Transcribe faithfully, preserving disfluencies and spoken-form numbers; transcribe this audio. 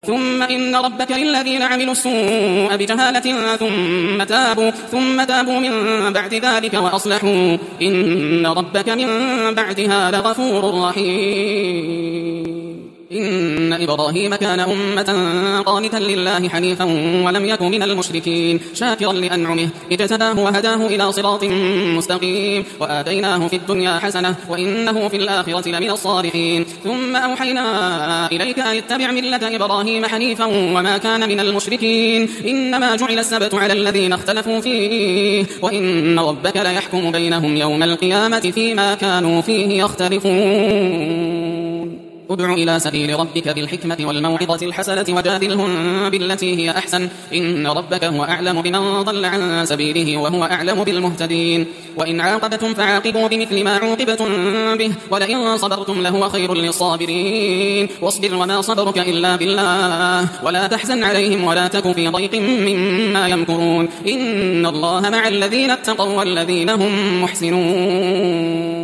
ثم إن ربك للذين عملوا السوء بجهالة ثم تابوا, ثم تابوا من بعد ذلك وأصلحوا إن ربك من بعدها لغفور رحيم. إن إبراهيم كان أمة قانتا لله حنيفا ولم يك من المشركين شاكرا لأنعمه اجتباه وهداه إلى صراط مستقيم وآتيناه في الدنيا حسنة وإنه في الآخرة لمن الصالحين. ثم أوحينا إليك أن اتبع ملة إبراهيم حنيفا وما كان من المشركين إنما جعل السبت على الذين اختلفوا فيه وإن ربك ليحكم بينهم يوم القيامة فيما كانوا فيه يختلفون. ادع إلى سبيل ربك بالحكمة والموعظة الحسنة وجادلهم بالتي هي أحسن إن ربك هو أعلم بمن ضل عن سبيله وهو أعلم بالمهتدين. وإن عاقبتم فعاقبوا بمثل ما عوقبتم به ولئن صبرتم لهو خير للصابرين واصبر وما صبرك إلا بالله ولا تحزن عليهم ولا تك في ضيق مما يمكرون إن الله مع الذين اتقوا والذين هم محسنون.